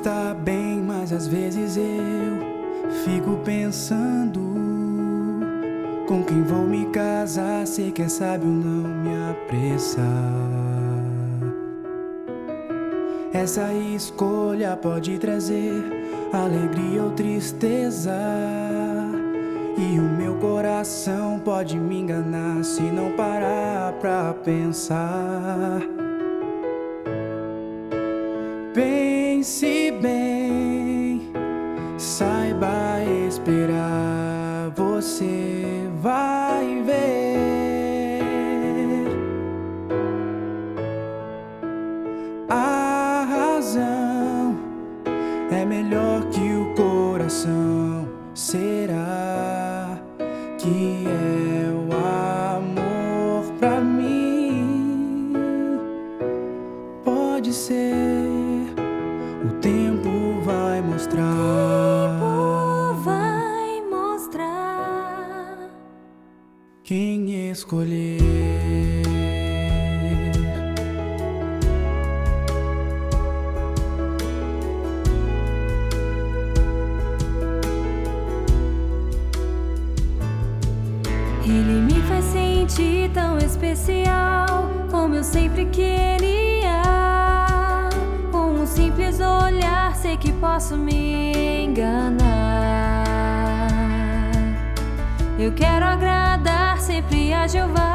está bem, mas às vezes eu fico pensando com quem vou me casar. Sei que é sábio não me apressar. Essa escolha pode trazer alegria ou tristeza, e o meu coração pode me enganar se não parar pra pensar. Pense bem, saiba esperar, você vai ver. A razão é melhor que o coração. Será que é o amor pra mim? Pode ser, o tempo vai mostrar. O tempo vai mostrar Quem escolher. Ele me faz sentir tão especial, como eu sempre queria. Com um simples olhar sei que posso me enganar. Eu quero agradar sempre a Jeová.